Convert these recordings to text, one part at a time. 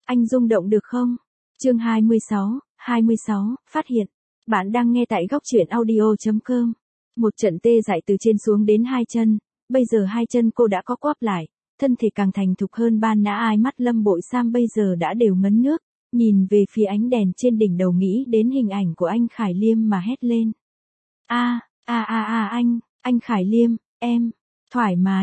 Anh rung động được không? Chương 26, phát hiện. Bạn đang nghe tại góc truyện audio.com. Một trận tê dại từ trên xuống đến hai chân, bây giờ hai chân cô đã có quắp lại, thân thể càng thành thục hơn ban nãy. Ai mắt Lâm Bội Sam bây giờ đã đều ngấn nước, nhìn về phía ánh đèn trên đỉnh đầu nghĩ đến hình ảnh của anh Khải Liêm mà hét lên. Anh Khải Liêm, em, thoải mái,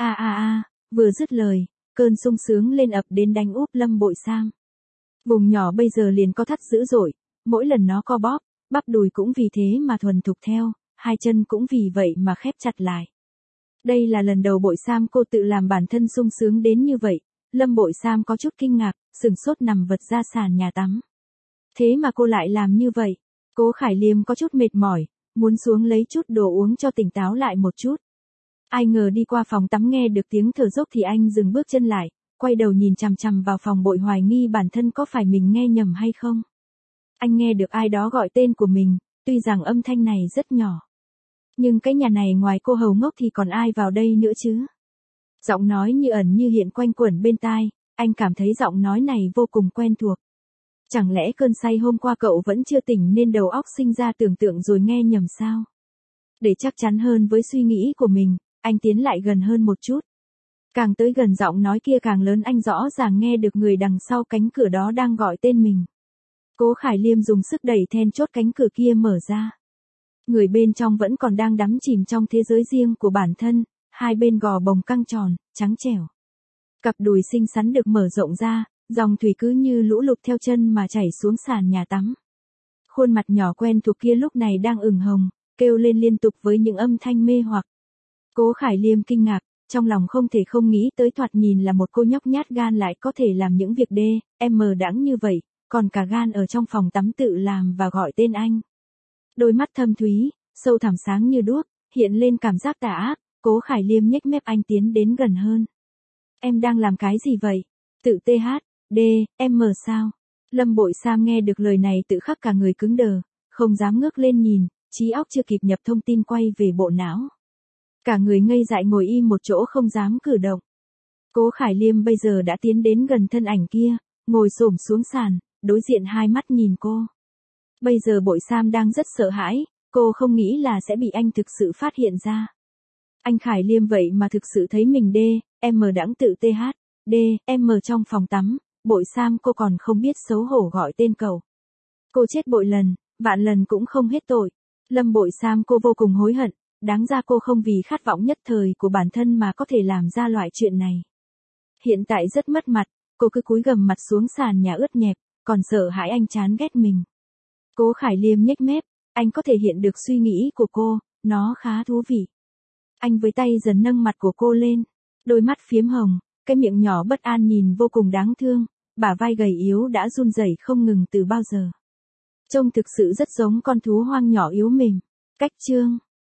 vừa dứt lời, cơn sung sướng lên ập đến đánh úp Lâm Bội Sam. Vùng nhỏ bây giờ liền co thắt dữ dội, mỗi lần nó co bóp, bắp đùi cũng vì thế mà thuần thục theo, hai chân cũng vì vậy mà khép chặt lại. Đây là lần đầu Bội Sam cô tự làm bản thân sung sướng đến như vậy, Lâm Bội Sam có chút kinh ngạc, sừng sốt nằm vật ra sàn nhà tắm. Thế mà cô lại làm như vậy. Cố Khải Liêm có chút mệt mỏi, muốn xuống lấy chút đồ uống cho tỉnh táo lại một chút. Ai ngờ đi qua phòng tắm nghe được tiếng thở dốc thì anh dừng bước chân lại, quay đầu nhìn chằm chằm vào phòng Bội, hoài nghi bản thân có phải mình nghe nhầm hay không. Anh nghe được ai đó gọi tên của mình, tuy rằng âm thanh này rất nhỏ. Nhưng cái nhà này ngoài cô hầu ngốc thì còn ai vào đây nữa chứ? Giọng nói như ẩn như hiện quanh quẩn bên tai, anh cảm thấy giọng nói này vô cùng quen thuộc. Chẳng lẽ cơn say hôm qua cậu vẫn chưa tỉnh nên đầu óc sinh ra tưởng tượng rồi nghe nhầm sao? Để chắc chắn hơn với suy nghĩ của mình, anh tiến lại gần hơn một chút. Càng tới gần giọng nói kia càng lớn, anh rõ ràng nghe được người đằng sau cánh cửa đó đang gọi tên mình. Cố Khải Liêm dùng sức đẩy then chốt cánh cửa kia mở ra. Người bên trong vẫn còn đang đắm chìm trong thế giới riêng của bản thân, hai bên gò bồng căng tròn, trắng trẻo. Cặp đùi xinh xắn được mở rộng ra, dòng thủy cứ như lũ lụt theo chân mà chảy xuống sàn nhà tắm. Khuôn mặt nhỏ quen thuộc kia lúc này đang ửng hồng, kêu lên liên tục với những âm thanh mê hoặc. Cố Khải Liêm kinh ngạc, trong lòng không thể không nghĩ tới thoạt nhìn là một cô nhóc nhát gan lại có thể làm những việc đãng như vậy, còn cả gan ở trong phòng tắm tự làm và gọi tên anh. Đôi mắt thâm thúy, sâu thẳm sáng như đuốc, hiện lên cảm giác tà ác. Cố Khải Liêm nhếch mép, anh tiến đến gần hơn. Em đang làm cái gì vậy? Tự THDM sao? Lâm Bội Sam nghe được lời này tự khắc cả người cứng đờ, không dám ngước lên nhìn, trí óc chưa kịp nhập thông tin quay về bộ não. Cả người ngây dại ngồi im một chỗ không dám cử động. Cố Khải Liêm bây giờ đã tiến đến gần thân ảnh kia, ngồi xổm xuống sàn, đối diện hai mắt nhìn cô. Bây giờ Bội Sam đang rất sợ hãi, cô không nghĩ là sẽ bị anh thực sự phát hiện ra. Anh Khải Liêm vậy mà thực sự thấy mình đãng tự THDM trong phòng tắm, Bội Sam cô còn không biết xấu hổ gọi tên cậu. Cô chết bội lần, vạn lần cũng không hết tội. Lâm Bội Sam cô vô cùng hối hận, đáng ra cô không vì khát vọng nhất thời của bản thân mà có thể làm ra loại chuyện này. Hiện tại rất mất mặt, cô cứ cúi gằm mặt xuống sàn nhà ướt nhẹp, còn sợ hãi anh chán ghét mình. Cố Khải Liêm nhếch mép, anh có thể hiện được suy nghĩ của cô, nó khá thú vị. Anh với tay dần nâng mặt của cô lên, đôi mắt phiếm hồng, cái miệng nhỏ bất an nhìn vô cùng đáng thương, bả vai gầy yếu đã run rẩy không ngừng từ bao giờ. Trông thực sự rất giống con thú hoang nhỏ yếu mềm. Cách chương